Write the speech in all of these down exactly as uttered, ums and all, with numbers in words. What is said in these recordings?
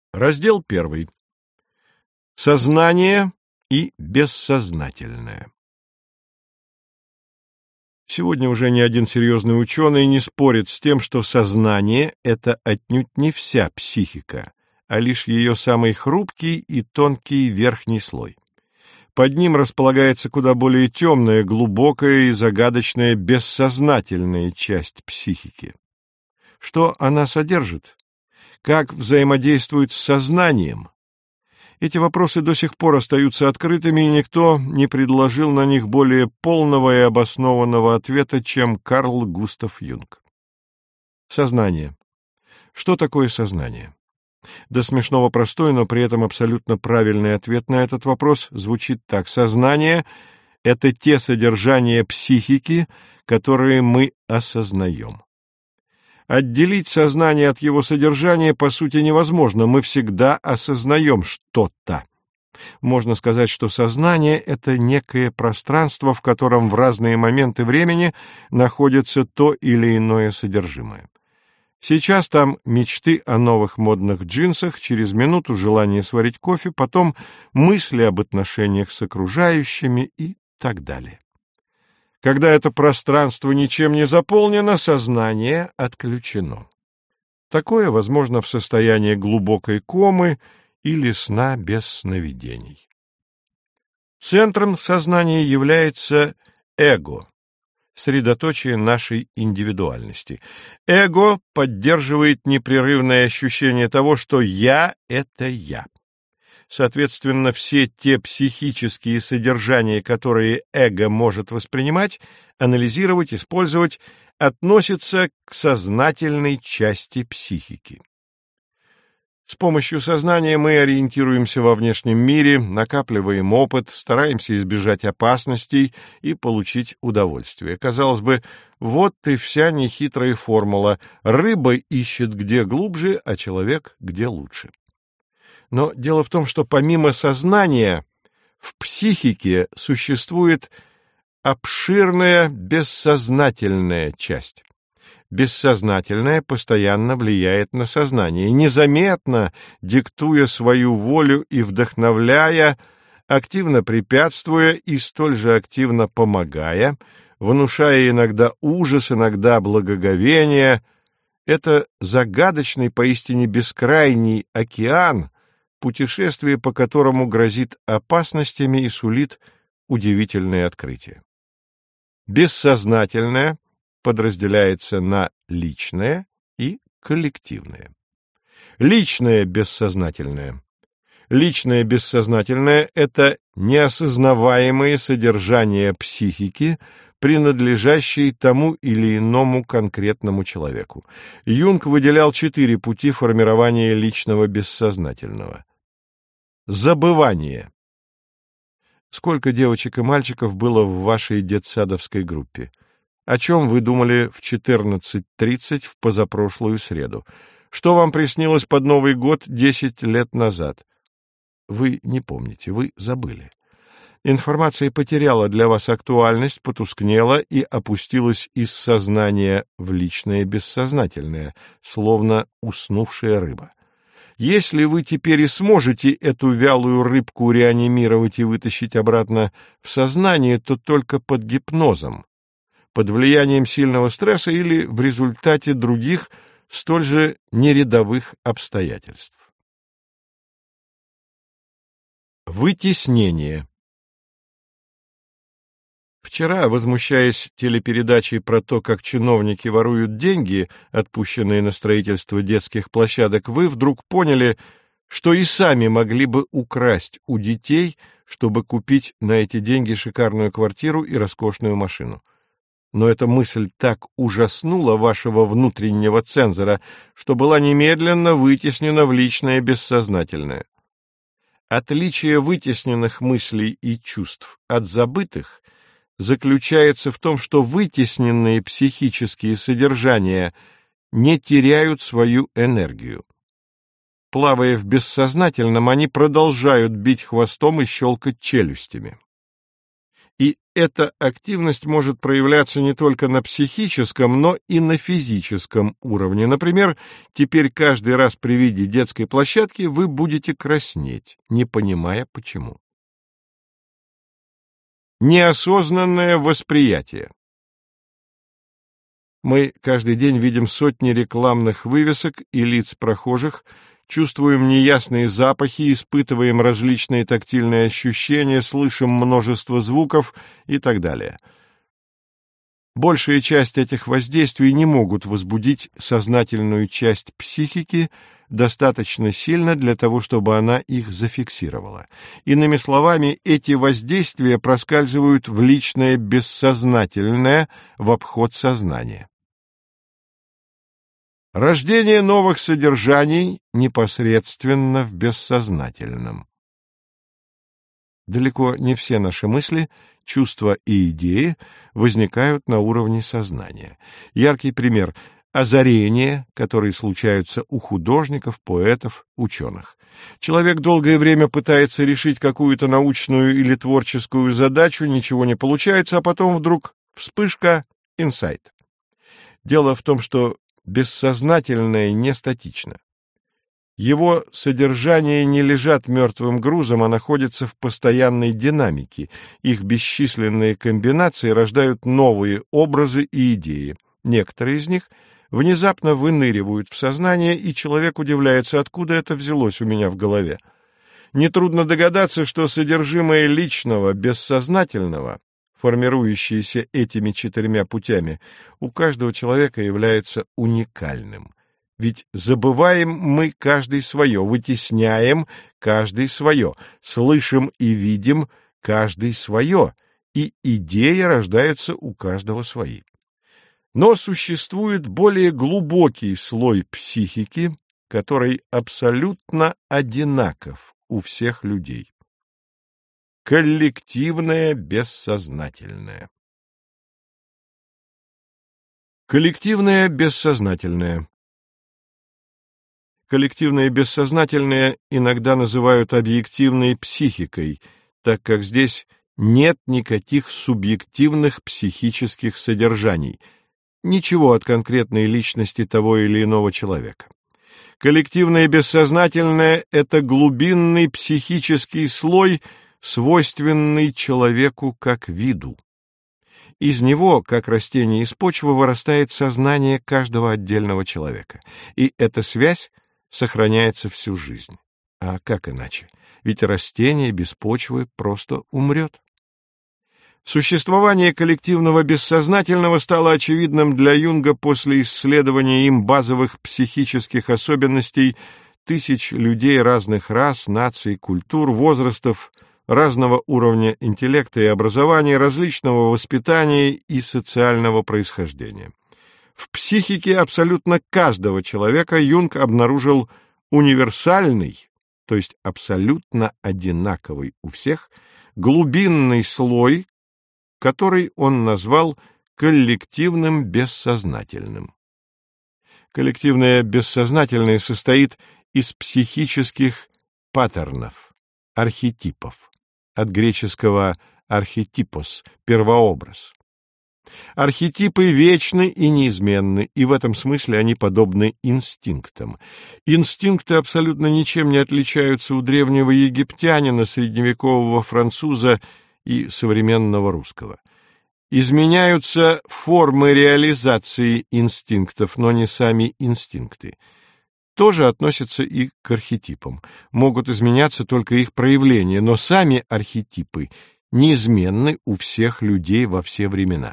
Раздел первый. Сознание и бессознательное. Сегодня уже ни один серьезный ученый не спорит с тем, что сознание — это отнюдь не вся психика, а лишь ее самый хрупкий и тонкий верхний слой. Под ним располагается куда более темная, глубокая и загадочная бессознательная часть психики. Что она содержит? Как взаимодействует с сознанием? Эти вопросы до сих пор остаются открытыми, и никто не предложил на них более полного и обоснованного ответа, чем Карл Густав Юнг. Сознание. Что такое сознание? До смешного простой, но при этом абсолютно правильный ответ на этот вопрос звучит так. Сознание — это те содержания психики, которые мы осознаем. Отделить сознание от его содержания, по сути, невозможно. Мы всегда осознаем что-то. Можно сказать, что сознание — это некое пространство, в котором в разные моменты времени находится то или иное содержимое. Сейчас там мечты о новых модных джинсах, через минуту желание сварить кофе, потом мысли об отношениях с окружающими и так далее. Когда это пространство ничем не заполнено, сознание отключено. Такое возможно в состоянии глубокой комы или сна без сновидений. Центром сознания является эго, средоточие нашей индивидуальности. Эго поддерживает непрерывное ощущение того, что «я» — это «я». Соответственно, все те психические содержания, которые эго может воспринимать, анализировать, использовать, относятся к сознательной части психики. С помощью сознания мы ориентируемся во внешнем мире, накапливаем опыт, стараемся избежать опасностей и получить удовольствие. Казалось бы, вот и вся нехитрая формула. Рыба ищет где глубже, а человек где лучше. Но дело в том, что помимо сознания в психике существует обширная бессознательная часть. Бессознательное постоянно влияет на сознание, незаметно диктуя свою волю и вдохновляя, активно препятствуя и столь же активно помогая, внушая иногда ужас, иногда благоговение. Это загадочный, поистине бескрайний океан, путешествие по которому грозит опасностями и сулит удивительные открытия. Бессознательное подразделяется на личное и коллективное. Личное бессознательное. Личное бессознательное — это неосознаваемые содержания психики, принадлежащие тому или иному конкретному человеку. Юнг выделял четыре пути формирования личного бессознательного. Забывание. Сколько девочек и мальчиков было в вашей детсадовской группе? О чем вы думали в четырнадцать тридцать в позапрошлую среду? Что вам приснилось под Новый год десять лет назад? Вы не помните, вы забыли. Информация потеряла для вас актуальность, потускнела и опустилась из сознания в личное бессознательное, словно уснувшая рыба. Если вы теперь и сможете эту вялую рыбку реанимировать и вытащить обратно в сознание, то только под гипнозом, под влиянием сильного стресса или в результате других столь же нерядовых обстоятельств. Вытеснение. Вчера, возмущаясь телепередачей про то, как чиновники воруют деньги, отпущенные на строительство детских площадок, вы вдруг поняли, что и сами могли бы украсть у детей, чтобы купить на эти деньги шикарную квартиру и роскошную машину. Но эта мысль так ужаснула вашего внутреннего цензора, что была немедленно вытеснена в личное бессознательное. Отличие вытесненных мыслей и чувств от забытых заключается в том, что вытесненные психические содержания не теряют свою энергию. Плавая в бессознательном, они продолжают бить хвостом и щелкать челюстями. И эта активность может проявляться не только на психическом, но и на физическом уровне. Например, теперь каждый раз при виде детской площадки вы будете краснеть, не понимая почему. Неосознанное восприятие. Мы каждый день видим сотни рекламных вывесок и лиц прохожих, чувствуем неясные запахи, испытываем различные тактильные ощущения, слышим множество звуков и так далее. Большая часть этих воздействий не могут возбудить сознательную часть психики достаточно сильно для того, чтобы она их зафиксировала. Иными словами, эти воздействия проскальзывают в личное бессознательное, в обход сознания. Рождение новых содержаний непосредственно в бессознательном. Далеко не все наши мысли, чувства и идеи возникают на уровне сознания. Яркий пример – озарения, которые случаются у художников, поэтов, ученых. Человек долгое время пытается решить какую-то научную или творческую задачу, ничего не получается, а потом вдруг вспышка, инсайт. Дело в том, что бессознательное не статично. Его содержания не лежат мертвым грузом, а находятся в постоянной динамике. Их бесчисленные комбинации рождают новые образы и идеи. Некоторые из них внезапно выныривают в сознание, и человек удивляется, откуда это взялось у меня в голове. Нетрудно догадаться, что содержимое личного, бессознательного, формирующееся этими четырьмя путями, у каждого человека является уникальным. Ведь забываем мы каждый свое, вытесняем каждый свое, слышим и видим каждый свое, и идеи рождаются у каждого свои. Но существует более глубокий слой психики, который абсолютно одинаков у всех людей. Коллективное бессознательное. Коллективное бессознательное. Коллективное бессознательное иногда называют объективной психикой, так как здесь нет никаких субъективных психических содержаний, ничего от конкретной личности того или иного человека. Коллективное бессознательное — это глубинный психический слой, свойственный человеку как виду. Из него, как растение из почвы, вырастает сознание каждого отдельного человека, и эта связь сохраняется всю жизнь. А как иначе? Ведь растение без почвы просто умрет. Существование коллективного бессознательного стало очевидным для Юнга после исследования им базовых психических особенностей тысяч людей разных рас, наций, культур, возрастов, разного уровня интеллекта и образования, различного воспитания и социального происхождения. В психике абсолютно каждого человека Юнг обнаружил универсальный, то есть абсолютно одинаковый у всех, глубинный слой, который он назвал коллективным бессознательным. Коллективное бессознательное состоит из психических паттернов, архетипов, от греческого архетипос — первообраз. Архетипы вечны и неизменны, и в этом смысле они подобны инстинктам. Инстинкты абсолютно ничем не отличаются у древнего египтянина, средневекового француза и современного русского. Изменяются формы реализации инстинктов, но не сами инстинкты. Тоже относятся и к архетипам. Могут изменяться только их проявления, но сами архетипы неизменны у всех людей во все времена.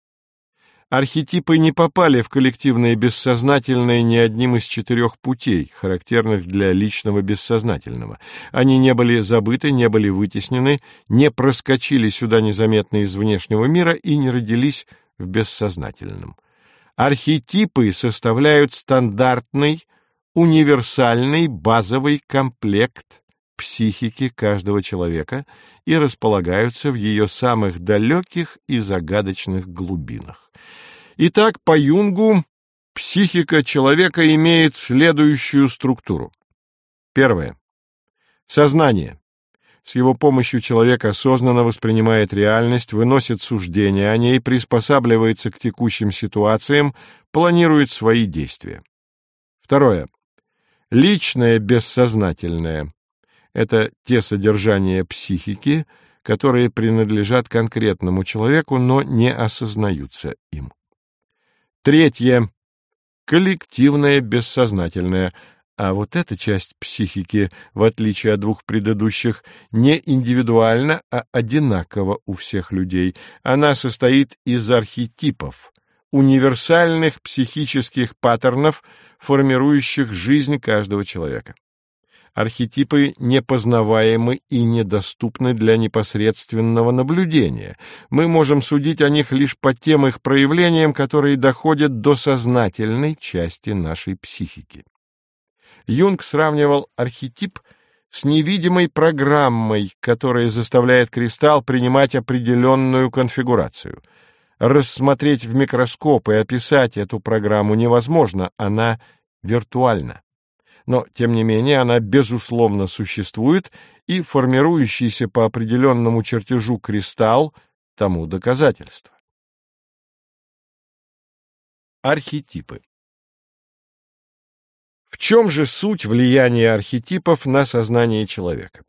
Архетипы не попали в коллективное бессознательное ни одним из четырех путей, характерных для личного бессознательного. Они не были забыты, не были вытеснены, не проскочили сюда незаметно из внешнего мира и не родились в бессознательном. Архетипы составляют стандартный, универсальный базовый комплект психики каждого человека и располагаются в ее самых далеких и загадочных глубинах. Итак, по Юнгу психика человека имеет следующую структуру. Первое. Сознание. С его помощью человек осознанно воспринимает реальность, выносит суждения о ней, приспосабливается к текущим ситуациям, планирует свои действия. Второе. Личное бессознательное – это те содержания психики, которые принадлежат конкретному человеку, но не осознаются им. Третье. Коллективное бессознательное. А вот эта часть психики, в отличие от двух предыдущих, не индивидуальна, а одинакова у всех людей. Она состоит из архетипов, универсальных психических паттернов, формирующих жизнь каждого человека. Архетипы непознаваемы и недоступны для непосредственного наблюдения. Мы можем судить о них лишь по тем их проявлениям, которые доходят до сознательной части нашей психики. Юнг сравнивал архетип с невидимой программой, которая заставляет кристалл принимать определенную конфигурацию. Рассмотреть в микроскоп и описать эту программу невозможно, она виртуальна. Но, тем не менее, она безусловно существует, и формирующийся по определенному чертежу кристалл тому доказательство. Архетипы. В чем же суть влияния архетипов на сознание человека?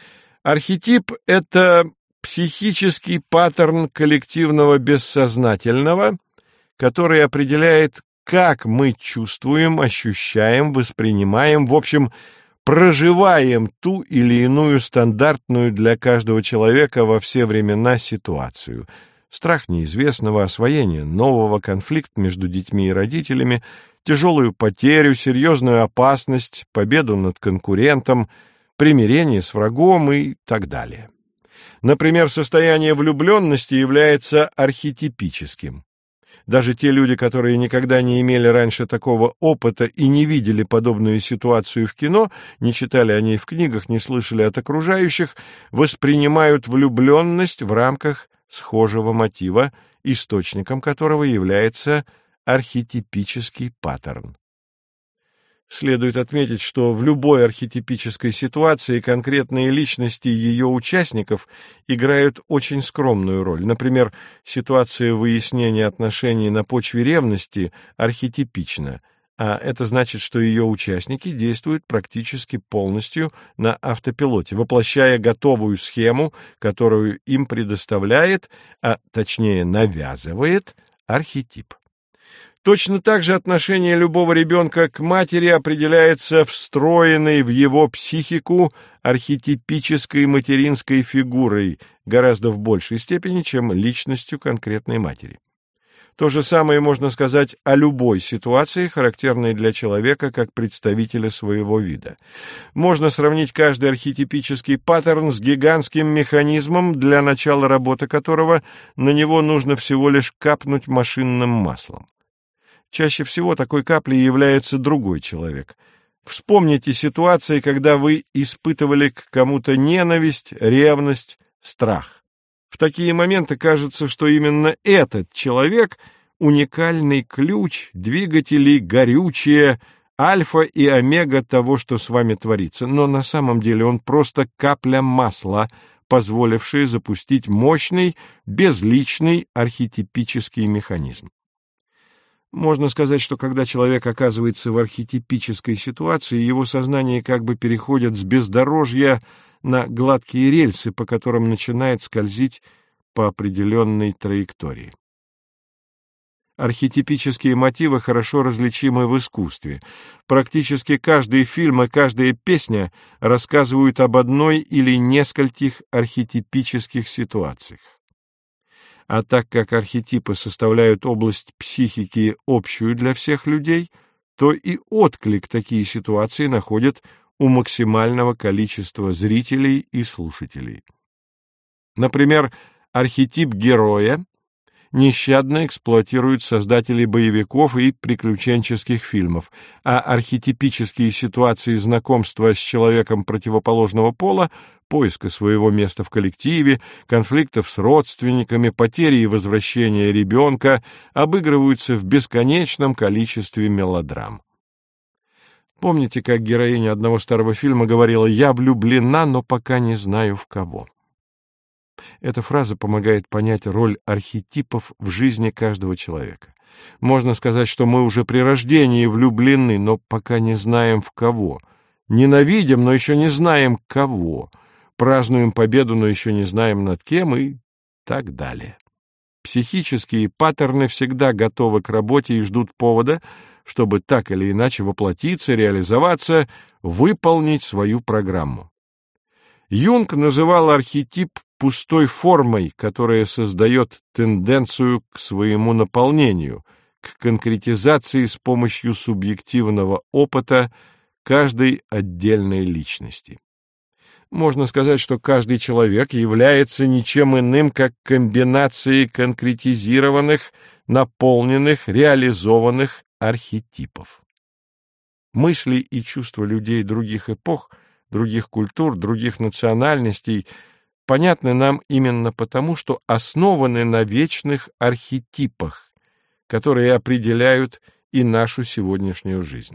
Архетип — это психический паттерн коллективного бессознательного, который определяет, как мы чувствуем, ощущаем, воспринимаем, в общем, проживаем ту или иную стандартную для каждого человека во все времена ситуацию. Страх неизвестного, освоение нового, конфликт между детьми и родителями, тяжелую потерю, серьезную опасность, победу над конкурентом, примирение с врагом и так далее. Например, состояние влюбленности является архетипическим. Даже те люди, которые никогда не имели раньше такого опыта и не видели подобную ситуацию в кино, не читали о ней в книгах, не слышали от окружающих, воспринимают влюбленность в рамках схожего мотива, источником которого является архетипический паттерн. Следует отметить, что в любой архетипической ситуации конкретные личности ее участников играют очень скромную роль. Например, ситуация выяснения отношений на почве ревности архетипична, а это значит, что ее участники действуют практически полностью на автопилоте, воплощая готовую схему, которую им предоставляет, а точнее навязывает, архетип. Точно так же отношение любого ребенка к матери определяется встроенной в его психику архетипической материнской фигурой гораздо в большей степени, чем личностью конкретной матери. То же самое можно сказать о любой ситуации, характерной для человека как представителя своего вида. Можно сравнить каждый архетипический паттерн с гигантским механизмом, для начала работы которого на него нужно всего лишь капнуть машинным маслом. Чаще всего такой каплей является другой человек. Вспомните ситуации, когда вы испытывали к кому-то ненависть, ревность, страх. В такие моменты кажется, что именно этот человек — уникальный ключ, двигатель и горючее, альфа и омега того, что с вами творится. Но на самом деле он просто капля масла, позволившая запустить мощный, безличный архетипический механизм. Можно сказать, что когда человек оказывается в архетипической ситуации, его сознание как бы переходит с бездорожья на гладкие рельсы, по которым начинает скользить по определенной траектории. Архетипические мотивы хорошо различимы в искусстве. Практически каждый фильм и каждая песня рассказывают об одной или нескольких архетипических ситуациях. А так как архетипы составляют область психики общую для всех людей, то и отклик такие ситуации находят у максимального количества зрителей и слушателей. Например, архетип героя нещадно эксплуатируют создатели боевиков и приключенческих фильмов, а архетипические ситуации знакомства с человеком противоположного пола, поиска своего места в коллективе, конфликтов с родственниками, потери и возвращения ребенка обыгрываются в бесконечном количестве мелодрам. Помните, как героиня одного старого фильма говорила: «Я влюблена, но пока не знаю в кого». Эта фраза помогает понять роль архетипов в жизни каждого человека. Можно сказать, что мы уже при рождении влюблены, но пока не знаем в кого. Ненавидим, но еще не знаем кого. Празднуем победу, но еще не знаем над кем, и так далее. Психические паттерны всегда готовы к работе и ждут повода, чтобы так или иначе воплотиться, реализоваться, выполнить свою программу. Юнг называл архетип пустой формой, которая создает тенденцию к своему наполнению, к конкретизации с помощью субъективного опыта каждой отдельной личности. Можно сказать, что каждый человек является ничем иным, как комбинацией конкретизированных, наполненных, реализованных архетипов. Мысли и чувства людей других эпох, других культур, других национальностей понятны нам именно потому, что основаны на вечных архетипах, которые определяют и нашу сегодняшнюю жизнь.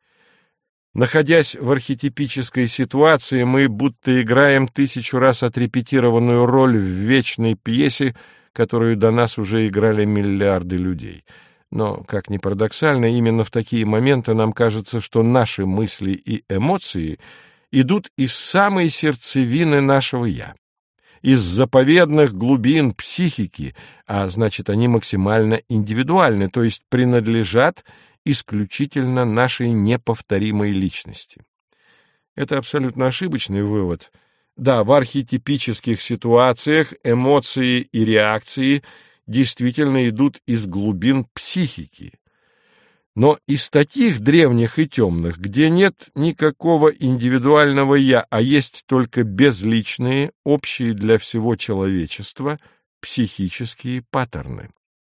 Находясь в архетипической ситуации, мы будто играем тысячу раз отрепетированную роль в вечной пьесе, которую до нас уже играли миллиарды людей. Но, как ни парадоксально, именно в такие моменты нам кажется, что наши мысли и эмоции идут из самой сердцевины нашего «я», из заповедных глубин психики, а значит, они максимально индивидуальны, то есть принадлежат исключительно нашей неповторимой личности. Это абсолютно ошибочный вывод. Да, в архетипических ситуациях эмоции и реакции действительно идут из глубин психики. Но из таких древних и темных, где нет никакого индивидуального «я», а есть только безличные, общие для всего человечества, психические паттерны.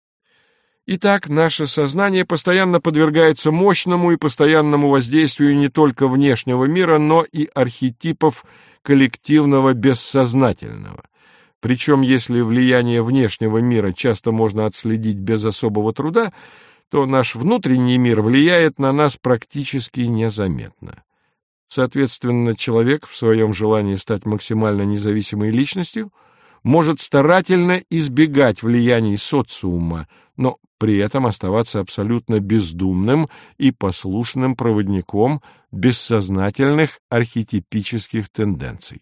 Итак, наше сознание постоянно подвергается мощному и постоянному воздействию не только внешнего мира, но и архетипов коллективного бессознательного. Причем, если влияние внешнего мира часто можно отследить без особого труда, то наш внутренний мир влияет на нас практически незаметно. Соответственно, человек в своем желании стать максимально независимой личностью может старательно избегать влияний социума, но при этом оставаться абсолютно бездумным и послушным проводником бессознательных архетипических тенденций.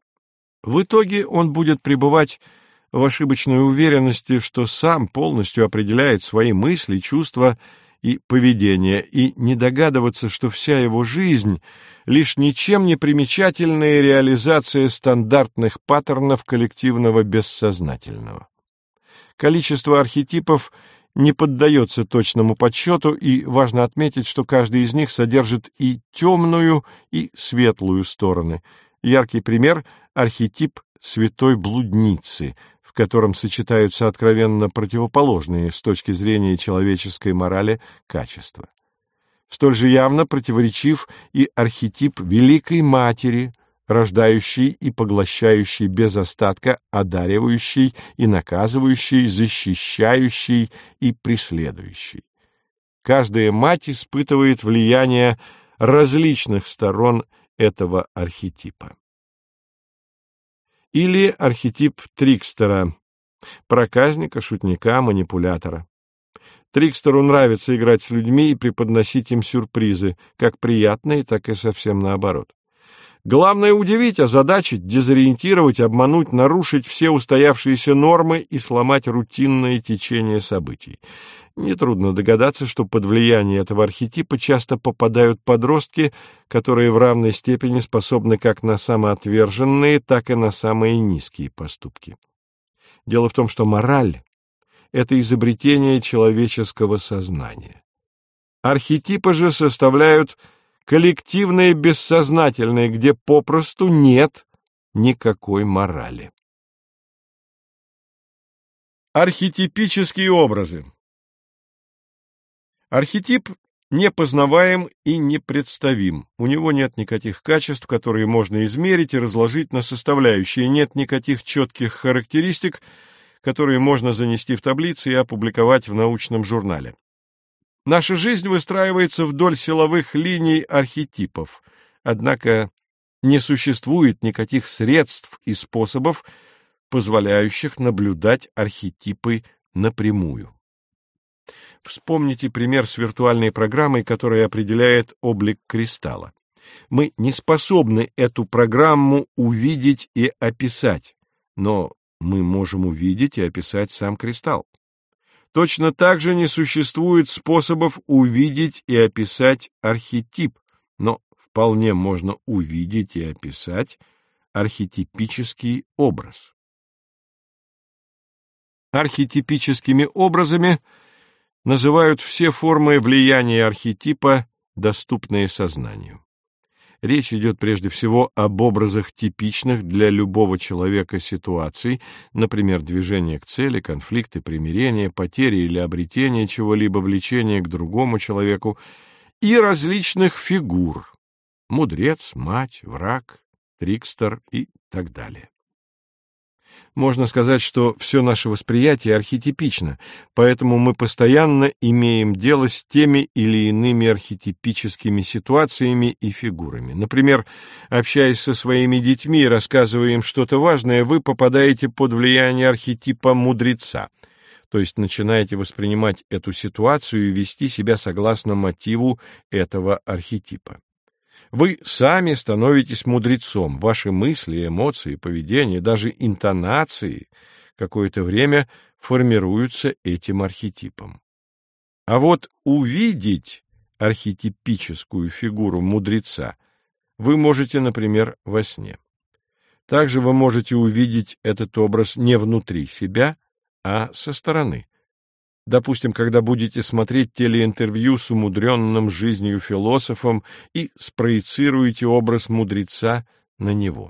В итоге он будет пребывать в ошибочной уверенности, что сам полностью определяет свои мысли, чувства и поведение, и не догадываться, что вся его жизнь — лишь ничем не примечательная реализация стандартных паттернов коллективного бессознательного. Количество архетипов не поддается точному подсчету, и важно отметить, что каждый из них содержит и темную, и светлую стороны. Яркий пример — архетип святой блудницы, в котором сочетаются откровенно противоположные с точки зрения человеческой морали качества. Столь же явно противоречив и архетип Великой Матери, рождающей и поглощающей без остатка, одаривающей и наказывающей, защищающей и преследующей. Каждая мать испытывает влияние различных сторон этого архетипа. Или архетип трикстера, проказника, шутника, манипулятора. Трикстеру нравится играть с людьми и преподносить им сюрпризы, как приятные, так и совсем наоборот. Главное — удивить, озадачить, дезориентировать, обмануть, нарушить все устоявшиеся нормы и сломать рутинное течение событий. Нетрудно догадаться, что под влияние этого архетипа часто попадают подростки, которые в равной степени способны как на самоотверженные, так и на самые низкие поступки. Дело в том, что мораль — это изобретение человеческого сознания. Архетипы же составляют коллективное бессознательное, где попросту нет никакой морали. Архетипические образы. Архетип непознаваем и непредставим. У него нет никаких качеств, которые можно измерить и разложить на составляющие, нет никаких четких характеристик, которые можно занести в таблицы и опубликовать в научном журнале. Наша жизнь выстраивается вдоль силовых линий архетипов, однако не существует никаких средств и способов, позволяющих наблюдать архетипы напрямую. Вспомните пример с виртуальной программой, которая определяет облик кристалла. Мы не способны эту программу увидеть и описать, но мы можем увидеть и описать сам кристалл. Точно так же не существует способов увидеть и описать архетип, но вполне можно увидеть и описать архетипический образ. Архетипическими образами называют все формы влияния архетипа, доступные сознанию. Речь идет прежде всего об образах типичных для любого человека ситуаций, например, движение к цели, конфликты, примирение, потери или обретение чего-либо, влечение к другому человеку, и различных фигур – мудрец, мать, враг, трикстер и так далее. Можно сказать, что все наше восприятие архетипично, поэтому мы постоянно имеем дело с теми или иными архетипическими ситуациями и фигурами. Например, общаясь со своими детьми и рассказывая им что-то важное, вы попадаете под влияние архетипа мудреца, то есть начинаете воспринимать эту ситуацию и вести себя согласно мотиву этого архетипа. Вы сами становитесь мудрецом, ваши мысли, эмоции, поведение, даже интонации какое-то время формируются этим архетипом. А вот увидеть архетипическую фигуру мудреца вы можете, например, во сне. Также вы можете увидеть этот образ не внутри себя, а со стороны. Допустим, когда будете смотреть телеинтервью с умудренным жизнью философом и спроецируете образ мудреца на него.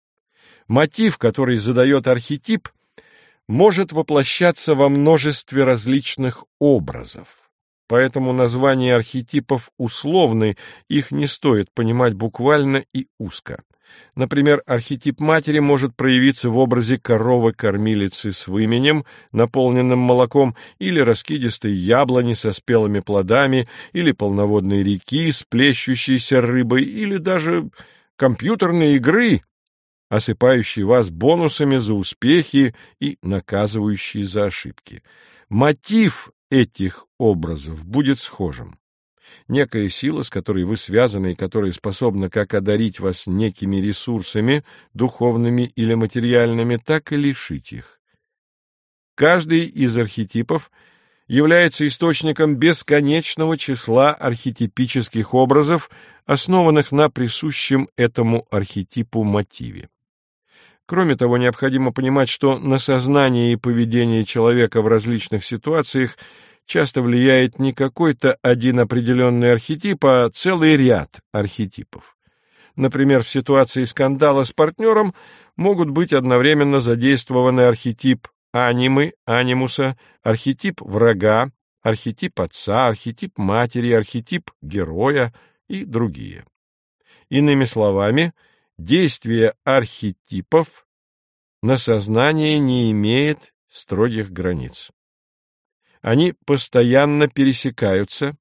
Мотив, который задает архетип, может воплощаться во множестве различных образов. Поэтому названия архетипов условны, их не стоит понимать буквально и узко. Например, архетип матери может проявиться в образе коровы-кормилицы с выменем, наполненным молоком, или раскидистой яблони со спелыми плодами, или полноводной реки с плещущейся рыбой, или даже компьютерной игры, осыпающей вас бонусами за успехи и наказывающей за ошибки. Мотив этих образов будет схожим. Некая сила, с которой вы связаны и которая способна как одарить вас некими ресурсами, духовными или материальными, так и лишить их. Каждый из архетипов является источником бесконечного числа архетипических образов, основанных на присущем этому архетипу мотиве. Кроме того, необходимо понимать, что на сознание и поведение человека в различных ситуациях часто влияет не какой-то один определенный архетип, а целый ряд архетипов. Например, в ситуации скандала с партнером могут быть одновременно задействованы архетип анимы, анимуса, архетип врага, архетип отца, архетип матери, архетип героя и другие. Иными словами, действие архетипов на сознание не имеет строгих границ. Они постоянно пересекаются,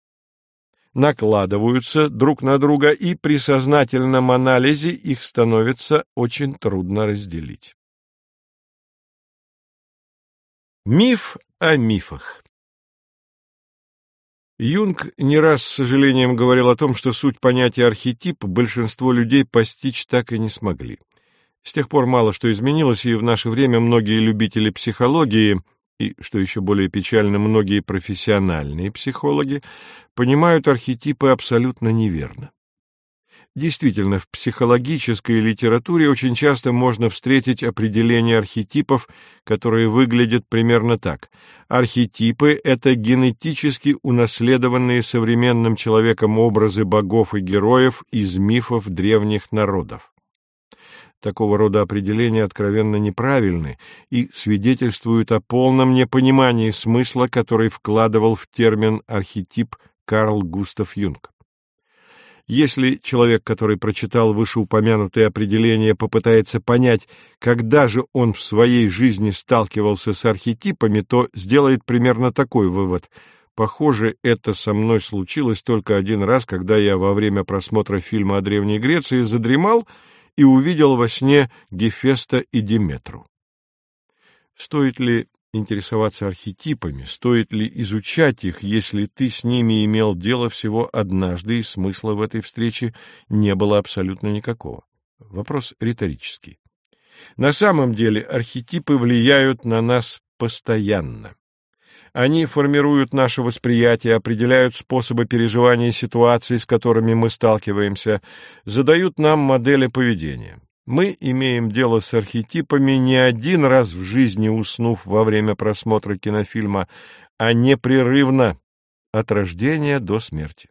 накладываются друг на друга, и при сознательном анализе их становится очень трудно разделить. Миф о мифах. Юнг не раз с сожалением говорил о том, что суть понятия архетип большинство людей постичь так и не смогли. С тех пор мало что изменилось, и в наше время многие любители психологии и, что еще более печально, многие профессиональные психологи понимают архетипы абсолютно неверно. Действительно, в психологической литературе очень часто можно встретить определение архетипов, которые выглядят примерно так. Архетипы — это генетически унаследованные современным человеком образы богов и героев из мифов древних народов. Такого рода определения откровенно неправильны и свидетельствуют о полном непонимании смысла, который вкладывал в термин «архетип» Карл Густав Юнг. Если человек, который прочитал вышеупомянутые определения, попытается понять, когда же он в своей жизни сталкивался с архетипами, то сделает примерно такой вывод. Похоже, это со мной случилось только один раз, когда я во время просмотра фильма о Древней Греции задремал и увидел во сне Гефеста и Диметру. Стоит ли интересоваться архетипами, стоит ли изучать их, если ты с ними имел дело всего однажды, и смысла в этой встрече не было абсолютно никакого? Вопрос риторический. На самом деле архетипы влияют на нас постоянно. Они формируют наше восприятие, определяют способы переживания ситуаций, с которыми мы сталкиваемся, задают нам модели поведения. Мы имеем дело с архетипами не один раз в жизни, уснув во время просмотра кинофильма, а непрерывно, от рождения до смерти.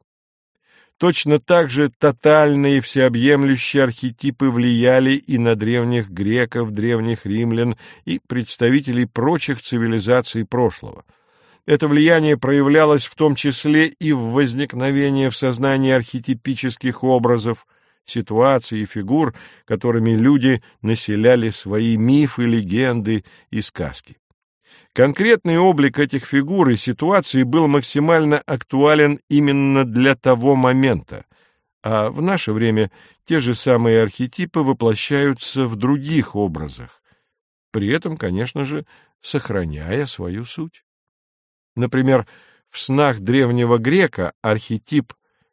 Точно так же тотальные всеобъемлющие архетипы влияли и на древних греков, древних римлян и представителей прочих цивилизаций прошлого. Это влияние проявлялось в том числе и в возникновении в сознании архетипических образов, ситуаций и фигур, которыми люди населяли свои мифы, легенды и сказки. Конкретный облик этих фигур и ситуаций был максимально актуален именно для того момента, а в наше время те же самые архетипы воплощаются в других образах, при этом, конечно же, сохраняя свою суть. Например, в снах древнего грека архетип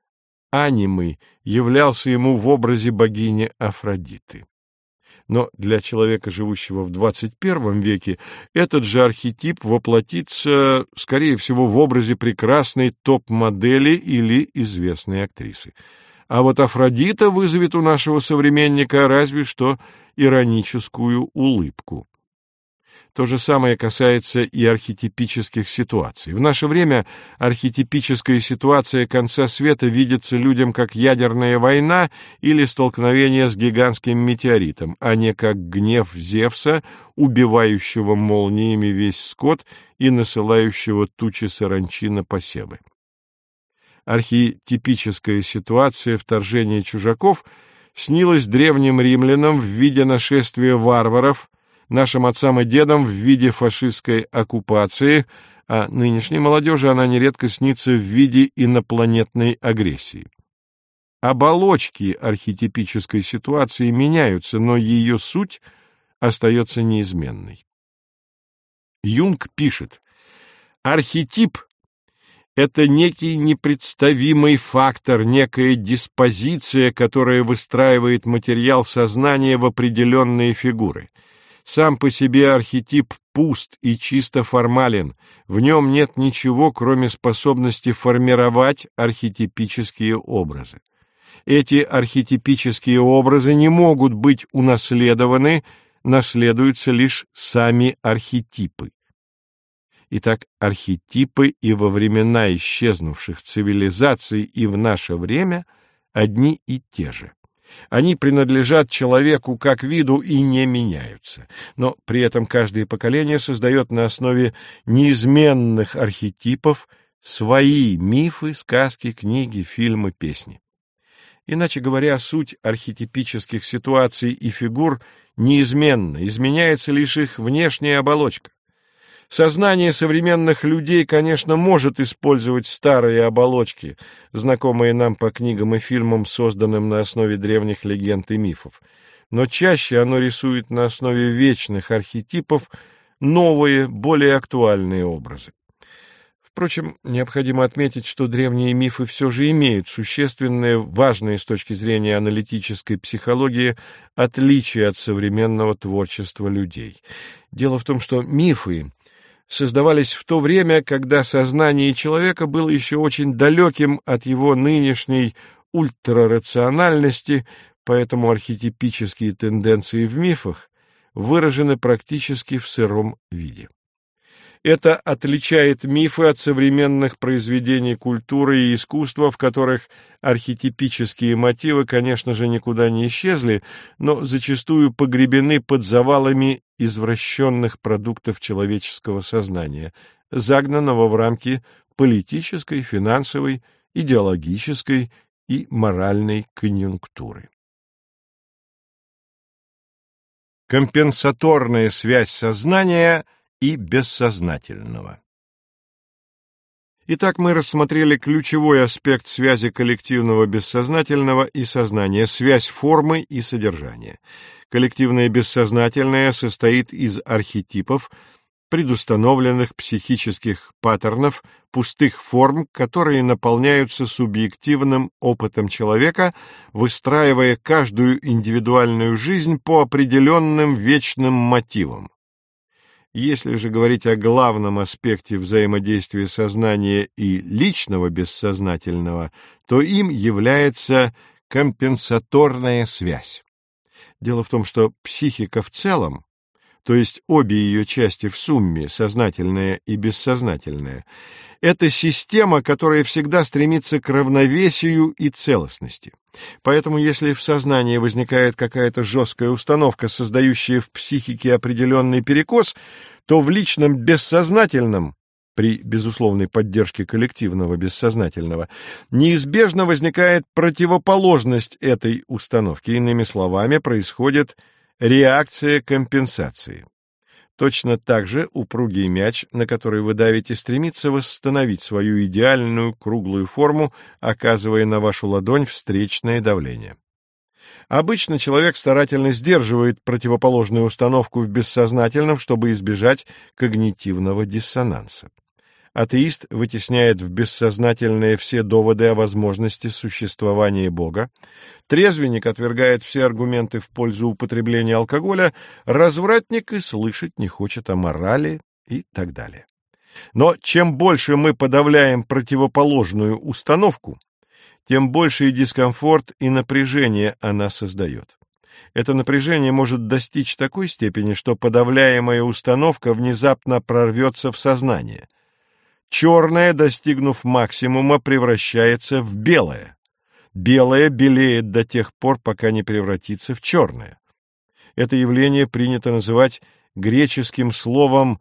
анимы являлся ему в образе богини Афродиты. Но для человека, живущего в двадцать первом веке, этот же архетип воплотится, скорее всего, в образе прекрасной топ-модели или известной актрисы. А вот Афродита вызовет у нашего современника разве что ироническую улыбку. То же самое касается и архетипических ситуаций. В наше время архетипическая ситуация конца света видится людям как ядерная война или столкновение с гигантским метеоритом, а не как гнев Зевса, убивающего молниями весь скот и насылающего тучи саранчи на посевы. Архетипическая ситуация вторжения чужаков снилась древним римлянам в виде нашествия варваров, нашим отцам и дедам в виде фашистской оккупации, а нынешней молодежи она нередко снится в виде инопланетной агрессии. Оболочки архетипической ситуации меняются, но ее суть остается неизменной. Юнг пишет: «Архетип — это некий непредставимый фактор, некая диспозиция, которая выстраивает материал сознания в определенные фигуры. Сам по себе архетип пуст и чисто формален, в нем нет ничего, кроме способности формировать архетипические образы. Эти архетипические образы не могут быть унаследованы, наследуются лишь сами архетипы. Итак, архетипы и во времена исчезнувших цивилизаций, и в наше время одни и те же. Они принадлежат человеку как виду и не меняются, но при этом каждое поколение создает на основе неизменных архетипов свои мифы, сказки, книги, фильмы, песни. Иначе говоря, суть архетипических ситуаций и фигур неизменна, изменяется лишь их внешняя оболочка. Сознание современных людей, конечно, может использовать старые оболочки, знакомые нам по книгам и фильмам, созданным на основе древних легенд и мифов, но чаще оно рисует на основе вечных архетипов новые, более актуальные образы. Впрочем, необходимо отметить, что древние мифы все же имеют существенное, важное с точки зрения аналитической психологии отличие от современного творчества людей. Дело в том, что мифы создавались в то время, когда сознание человека было еще очень далеким от его нынешней ультрарациональности, поэтому архетипические тенденции в мифах выражены практически в сыром виде. Это отличает мифы от современных произведений культуры и искусства, в которых архетипические мотивы, конечно же, никуда не исчезли, но зачастую погребены под завалами извращенных продуктов человеческого сознания, загнанного в рамки политической, финансовой, идеологической и моральной конъюнктуры. Компенсаторная связь сознания и бессознательного. Итак, мы рассмотрели ключевой аспект связи коллективного бессознательного и сознания, связь формы и содержания. Коллективное бессознательное состоит из архетипов, предустановленных психических паттернов, пустых форм, которые наполняются субъективным опытом человека, выстраивая каждую индивидуальную жизнь по определенным вечным мотивам. Если же говорить о главном аспекте взаимодействия сознания и личного бессознательного, то им является компенсаторная связь. Дело в том, что психика в целом, то есть обе ее части в сумме, сознательная и бессознательная, это система, которая всегда стремится к равновесию и целостности. Поэтому, если в сознании возникает какая-то жесткая установка, создающая в психике определенный перекос, то в личном бессознательном, при безусловной поддержке коллективного бессознательного, неизбежно возникает противоположность этой установки. Иными словами, происходит реакция компенсации. Точно так же упругий мяч, на который вы давите, стремится восстановить свою идеальную круглую форму, оказывая на вашу ладонь встречное давление. Обычно человек старательно сдерживает противоположную установку в бессознательном, чтобы избежать когнитивного диссонанса. Атеист вытесняет в бессознательное все доводы о возможности существования Бога, трезвенник отвергает все аргументы в пользу употребления алкоголя, развратник и слышать не хочет о морали и так далее. Но чем больше мы подавляем противоположную установку, тем больший дискомфорт и напряжение она создает. Это напряжение может достичь такой степени, что подавляемая установка внезапно прорвется в сознание. Черное, достигнув максимума, превращается в белое. Белое белеет до тех пор, пока не превратится в черное. Это явление принято называть греческим словом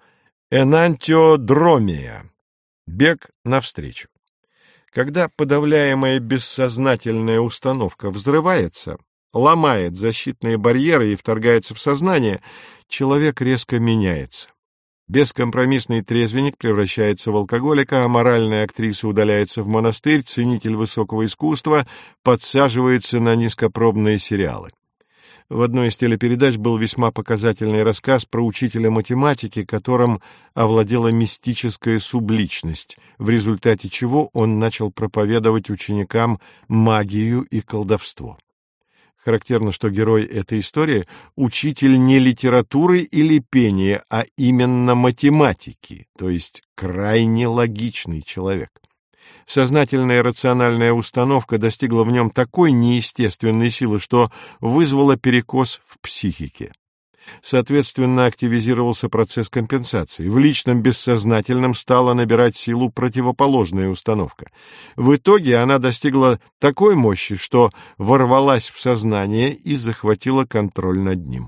«энантиодромия» — бег навстречу. Когда подавляемая бессознательная установка взрывается, ломает защитные барьеры и вторгается в сознание, человек резко меняется. Бескомпромиссный трезвенник превращается в алкоголика, а моральная актриса удаляется в монастырь, ценитель высокого искусства подсаживается на низкопробные сериалы. В одной из телепередач был весьма показательный рассказ про учителя математики, которым овладела мистическая субличность, в результате чего он начал проповедовать ученикам магию и колдовство. Характерно, что герой этой истории — учитель не литературы или пения, а именно математики, то есть крайне логичный человек. Сознательная рациональная установка достигла в нем такой неестественной силы, что вызвала перекос в психике. Соответственно, активизировался процесс компенсации. В личном бессознательном стала набирать силу противоположная установка. В итоге она достигла такой мощи, что ворвалась в сознание и захватила контроль над ним.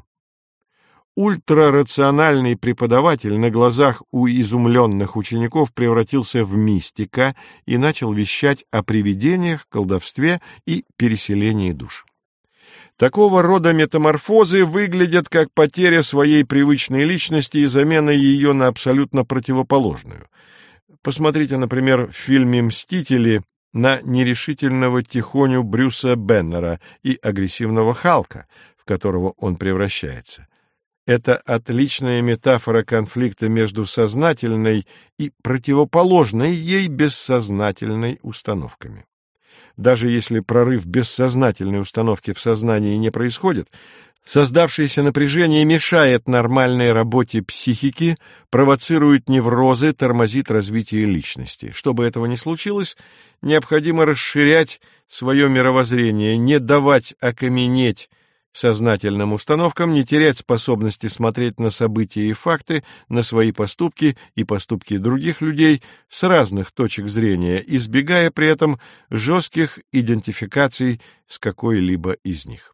Ультрарациональный преподаватель на глазах у изумленных учеников превратился в мистика и начал вещать о привидениях, колдовстве и переселении душ. Такого рода метаморфозы выглядят как потеря своей привычной личности и замена ее на абсолютно противоположную. Посмотрите, например, в фильме «Мстители» на нерешительного тихоню Брюса Беннера и агрессивного Халка, в которого он превращается. Это отличная метафора конфликта между сознательной и противоположной ей бессознательной установками. Даже если прорыв бессознательной установки в сознании не происходит, создавшееся напряжение мешает нормальной работе психики, провоцирует неврозы, тормозит развитие личности. Чтобы этого не случилось, необходимо расширять свое мировоззрение, не давать окаменеть сознательным установкам, не терять способности смотреть на события и факты, на свои поступки и поступки других людей с разных точек зрения, избегая при этом жестких идентификаций с какой-либо из них.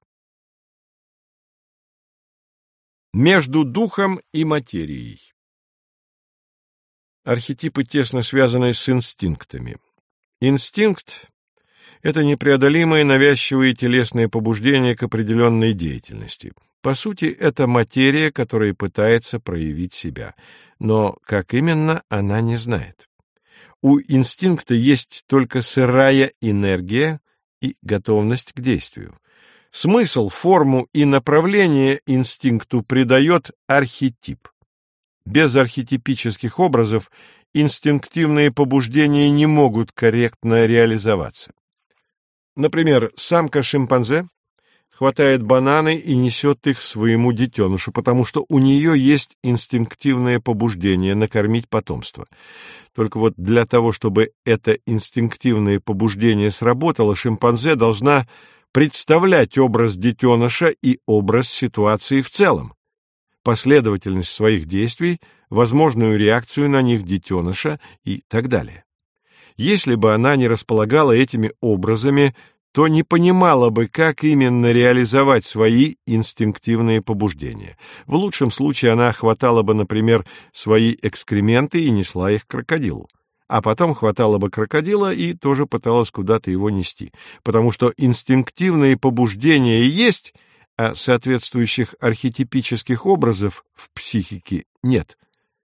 Между духом и материей. Архетипы тесно связаны с инстинктами. Инстинкт — это непреодолимые навязчивые телесные побуждения к определенной деятельности. По сути, это материя, которая пытается проявить себя, но как именно, она не знает. У инстинкта есть только сырая энергия и готовность к действию. Смысл, форму и направление инстинкту придает архетип. Без архетипических образов инстинктивные побуждения не могут корректно реализоваться. Например, самка шимпанзе хватает бананы и несет их своему детенышу, потому что у нее есть инстинктивное побуждение накормить потомство. Только вот для того, чтобы это инстинктивное побуждение сработало, шимпанзе должна представлять образ детеныша и образ ситуации в целом, последовательность своих действий, возможную реакцию на них детеныша и так далее. Если бы она не располагала этими образами, то не понимала бы, как именно реализовать свои инстинктивные побуждения. В лучшем случае она хватала бы, например, свои экскременты и несла их к крокодилу. А потом хватала бы крокодила и тоже пыталась куда-то его нести. Потому что инстинктивные побуждения есть, а соответствующих архетипических образов в психике нет.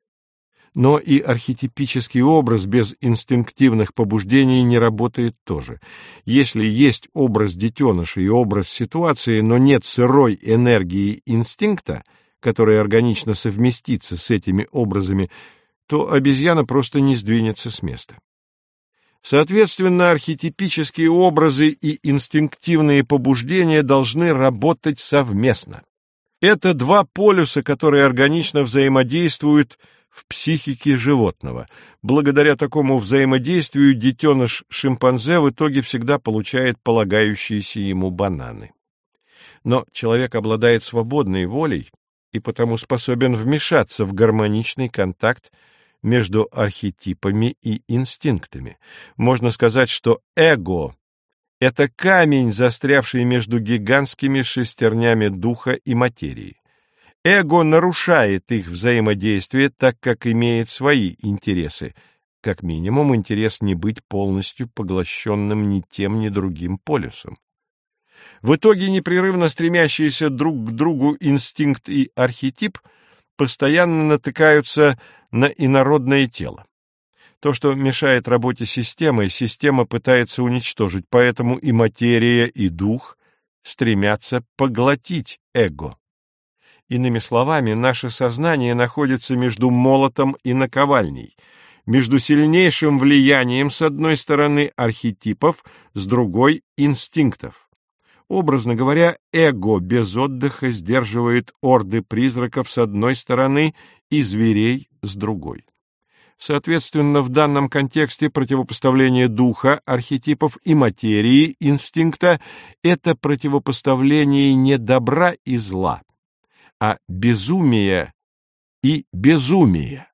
Но и архетипический образ без инстинктивных побуждений не работает тоже. Если есть образ детеныша и образ ситуации, но нет сырой энергии инстинкта, которая органично совместится с этими образами, то обезьяна просто не сдвинется с места. Соответственно, архетипические образы и инстинктивные побуждения должны работать совместно. Это два полюса, которые органично взаимодействуют в психике животного. Благодаря такому взаимодействию детеныш шимпанзе в итоге всегда получает полагающиеся ему бананы. Но человек обладает свободной волей и потому способен вмешаться в гармоничный контакт между архетипами и инстинктами. Можно сказать, что эго — это камень, застрявший между гигантскими шестернями духа и материи. Эго нарушает их взаимодействие, так как имеет свои интересы, как минимум интерес не быть полностью поглощенным ни тем, ни другим полюсом. В итоге непрерывно стремящиеся друг к другу инстинкт и архетип постоянно натыкаются на инородное тело. То, что мешает работе системы, система пытается уничтожить, поэтому и материя, и дух стремятся поглотить эго. Иными словами, наше сознание находится между молотом и наковальней, между сильнейшим влиянием с одной стороны архетипов, с другой — инстинктов. Образно говоря, эго без отдыха сдерживает орды призраков с одной стороны и зверей с другой. Соответственно, в данном контексте противопоставление духа, архетипов и материи, инстинкта — это противопоставление не добра и зла, а безумия и безумия.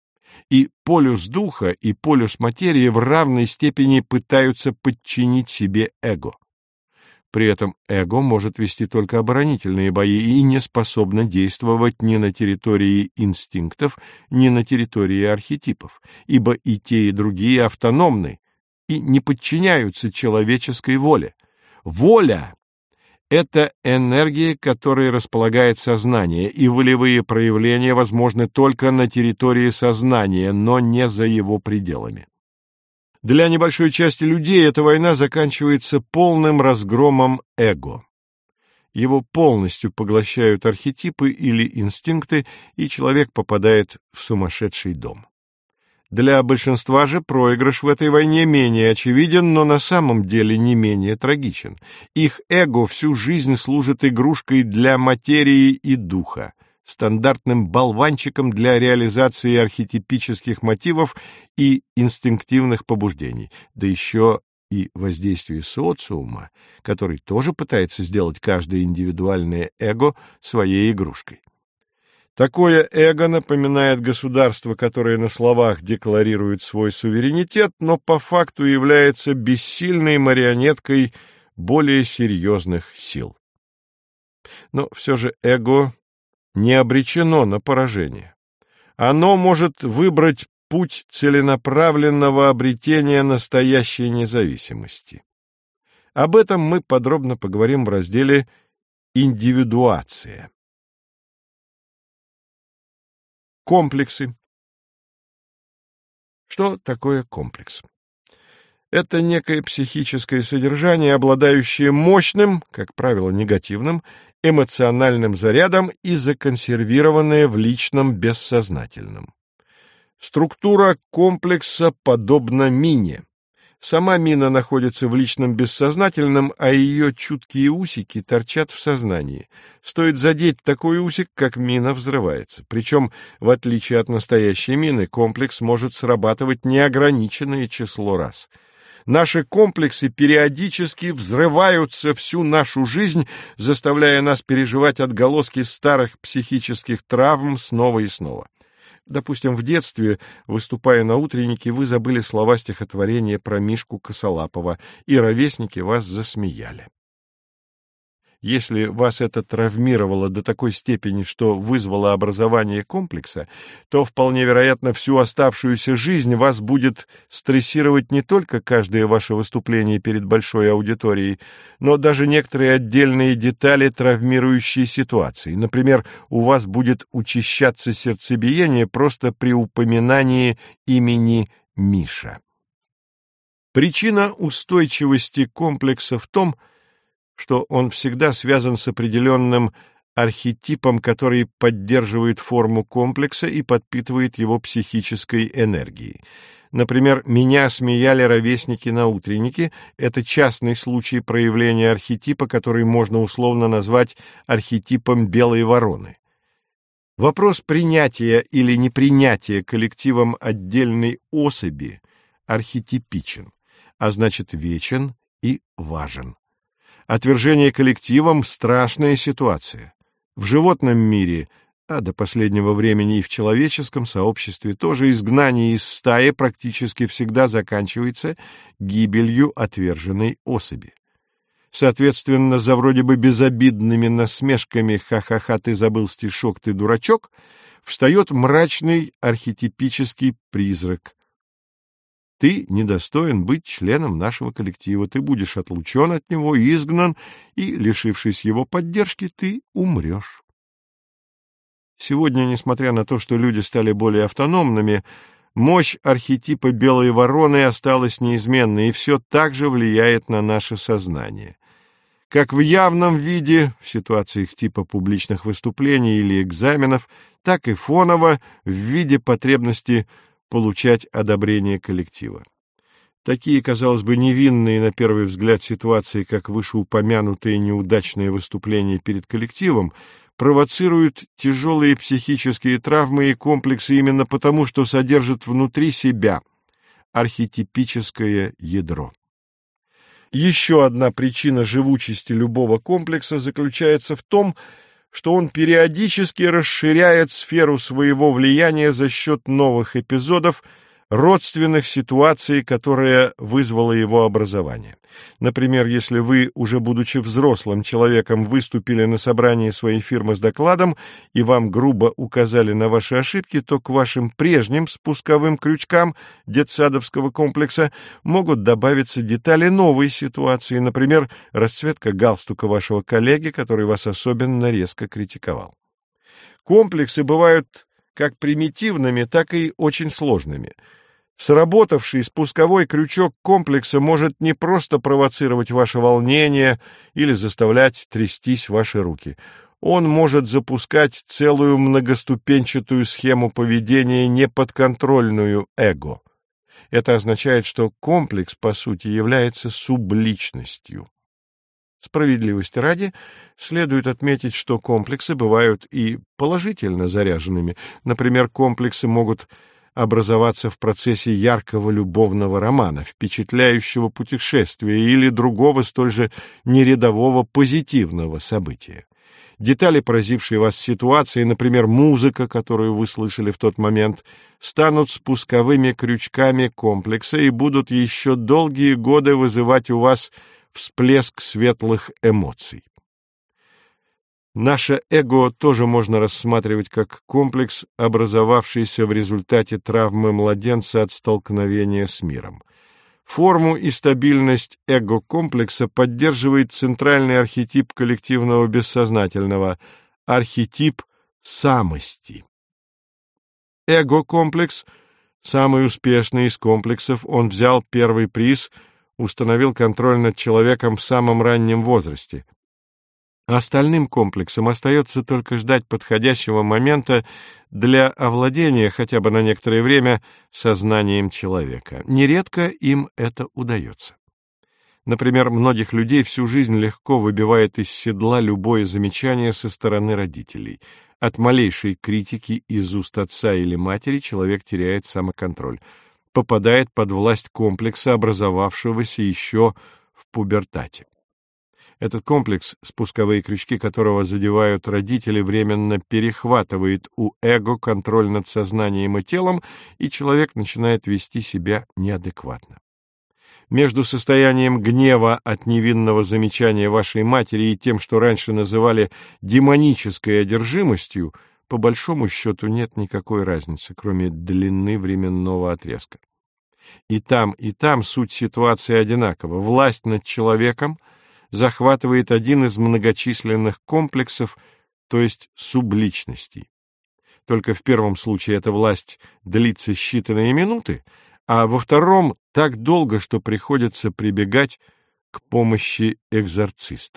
И полюс духа, и полюс материи в равной степени пытаются подчинить себе эго. При этом эго может вести только оборонительные бои и не способно действовать ни на территории инстинктов, ни на территории архетипов, ибо и те, и другие автономны и не подчиняются человеческой воле. Воля — это энергия, которой располагает сознание, и волевые проявления возможны только на территории сознания, но не за его пределами. Для небольшой части людей эта война заканчивается полным разгромом эго. Его полностью поглощают архетипы или инстинкты, и человек попадает в сумасшедший дом. Для большинства же проигрыш в этой войне менее очевиден, но на самом деле не менее трагичен. Их эго всю жизнь служит игрушкой для материи и духа, стандартным болванчиком для реализации архетипических мотивов и инстинктивных побуждений, да еще и воздействие социума, который тоже пытается сделать каждое индивидуальное эго своей игрушкой. Такое эго напоминает государство, которое на словах декларирует свой суверенитет, но по факту является бессильной марионеткой более серьезных сил. Но все же эго не обречено на поражение. Оно может выбрать путь целенаправленного обретения настоящей независимости. Об этом мы подробно поговорим в разделе «Индивидуация». Комплексы. Что такое комплекс? Это некое психическое содержание, обладающее мощным, как правило, негативным, эмоциональным зарядом и законсервированное в личном бессознательном. Структура комплекса подобна мине. Сама мина находится в личном бессознательном, а ее чуткие усики торчат в сознании. Стоит задеть такой усик, как мина взрывается. Причем, в отличие от настоящей мины, комплекс может срабатывать неограниченное число раз. Наши комплексы периодически взрываются всю нашу жизнь, заставляя нас переживать отголоски старых психических травм снова и снова. Допустим, в детстве, выступая на утреннике, вы забыли слова стихотворения про Мишку Косолапова, и ровесники вас засмеяли. Если вас это травмировало до такой степени, что вызвало образование комплекса, то вполне вероятно, всю оставшуюся жизнь вас будет стрессировать не только каждое ваше выступление перед большой аудиторией, но даже некоторые отдельные детали травмирующей ситуации. Например, у вас будет учащаться сердцебиение просто при упоминании имени Миша. Причина устойчивости комплекса в том, что он всегда связан с определенным архетипом, который поддерживает форму комплекса и подпитывает его психической энергией. Например, «Меня смеяли ровесники на утреннике» — это частный случай проявления архетипа, который можно условно назвать архетипом белой вороны. Вопрос принятия или непринятия коллективом отдельной особи архетипичен, а значит вечен и важен. Отвержение коллективом — страшная ситуация. В животном мире, а до последнего времени и в человеческом сообществе, тоже изгнание из стаи практически всегда заканчивается гибелью отверженной особи. Соответственно, за вроде бы безобидными насмешками «ха-ха-ха, ты забыл стишок, ты дурачок» встает мрачный архетипический призрак. Ты недостоин быть членом нашего коллектива, ты будешь отлучен от него, изгнан, и, лишившись его поддержки, ты умрешь. Сегодня, несмотря на то, что люди стали более автономными, мощь архетипа белой вороны осталась неизменной и все так же влияет на наше сознание. Как в явном виде, в ситуациях типа публичных выступлений или экзаменов, так и фоново, в виде потребности получать одобрение коллектива. Такие, казалось бы, невинные на первый взгляд ситуации, как вышеупомянутые неудачные выступления перед коллективом, провоцируют тяжелые психические травмы и комплексы именно потому, что содержат внутри себя архетипическое ядро. Еще одна причина живучести любого комплекса заключается в том, что он периодически расширяет сферу своего влияния за счет новых эпизодов, родственных ситуаций, которые вызвало его образование. Например, если вы, уже будучи взрослым человеком, выступили на собрании своей фирмы с докладом и вам грубо указали на ваши ошибки, то к вашим прежним спусковым крючкам детсадовского комплекса могут добавиться детали новой ситуации, например, расцветка галстука вашего коллеги, который вас особенно резко критиковал. Комплексы бывают как примитивными, так и очень сложными. Сработавший спусковой крючок комплекса может не просто провоцировать ваше волнение или заставлять трястись ваши руки. Он может запускать целую многоступенчатую схему поведения, неподконтрольную эго. Это означает, что комплекс, по сути, является субличностью. Справедливости ради, следует отметить, что комплексы бывают и положительно заряженными. Например, комплексы могут образоваться в процессе яркого любовного романа, впечатляющего путешествия или другого столь же нерядового позитивного события. Детали, поразившие вас ситуации, например, музыка, которую вы слышали в тот момент, станут спусковыми крючками комплекса и будут еще долгие годы вызывать у вас всплеск светлых эмоций. Наше эго тоже можно рассматривать как комплекс, образовавшийся в результате травмы младенца от столкновения с миром. Форму и стабильность эго-комплекса поддерживает центральный архетип коллективного бессознательного – архетип самости. Эго-комплекс Самый успешный из комплексов, он взял первый приз, установил контроль над человеком в самом раннем возрасте. Остальным комплексам остается только ждать подходящего момента для овладения хотя бы на некоторое время сознанием человека. Нередко им это удается. Например, многих людей всю жизнь легко выбивает из седла любое замечание со стороны родителей. От малейшей критики из уст отца или матери человек теряет самоконтроль, попадает под власть комплекса, образовавшегося еще в пубертате. Этот комплекс, спусковые крючки которого задевают родители, временно перехватывает у эго контроль над сознанием и телом, и человек начинает вести себя неадекватно. Между состоянием гнева от невинного замечания вашей матери и тем, что раньше называли демонической одержимостью, по большому счету нет никакой разницы, кроме длины временного отрезка. И там, и там суть ситуации одинакова. Власть над человеком захватывает один из многочисленных комплексов, то есть субличностей. Только в первом случае эта власть длится считанные минуты, а во втором так долго, что приходится прибегать к помощи экзорциста.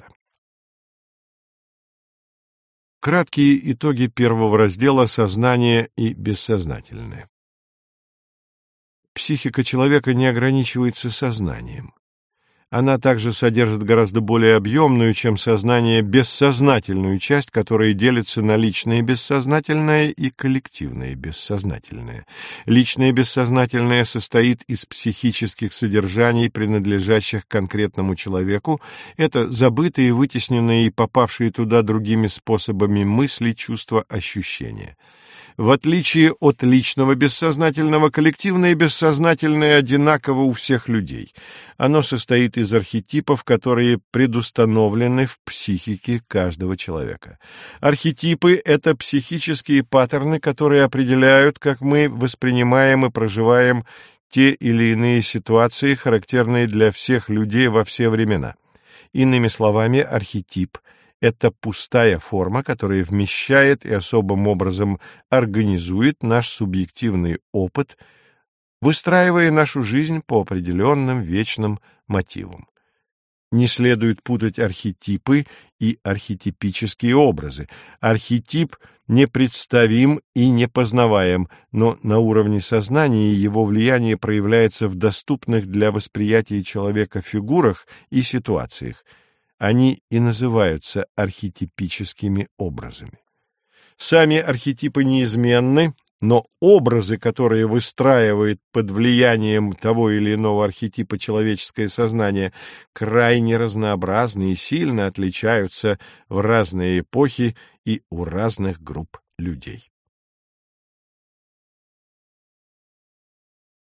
Краткие итоги первого раздела «Сознание и бессознательное». Психика человека не ограничивается сознанием. Она также содержит гораздо более объемную, чем сознание, бессознательную часть, которая делится на личное бессознательное и коллективное бессознательное. Личное бессознательное состоит из психических содержаний, принадлежащих конкретному человеку. Это забытые, вытесненные и попавшие туда другими способами мысли, чувства, ощущения. В отличие от личного бессознательного, коллективное бессознательное одинаково у всех людей. Оно состоит из архетипов, которые предустановлены в психике каждого человека. Архетипы — это психические паттерны, которые определяют, как мы воспринимаем и проживаем те или иные ситуации, характерные для всех людей во все времена. Иными словами, архетип — это пустая форма, которая вмещает и особым образом организует наш субъективный опыт, выстраивая нашу жизнь по определенным вечным мотивам. Не следует путать архетипы и архетипические образы. Архетип непредставим и непознаваем, но на уровне сознания его влияние проявляется в доступных для восприятия человека фигурах и ситуациях. Они и называются архетипическими образами. Сами архетипы неизменны, но образы, которые выстраивает под влиянием того или иного архетипа человеческое сознание, крайне разнообразны и сильно отличаются в разные эпохи и у разных групп людей.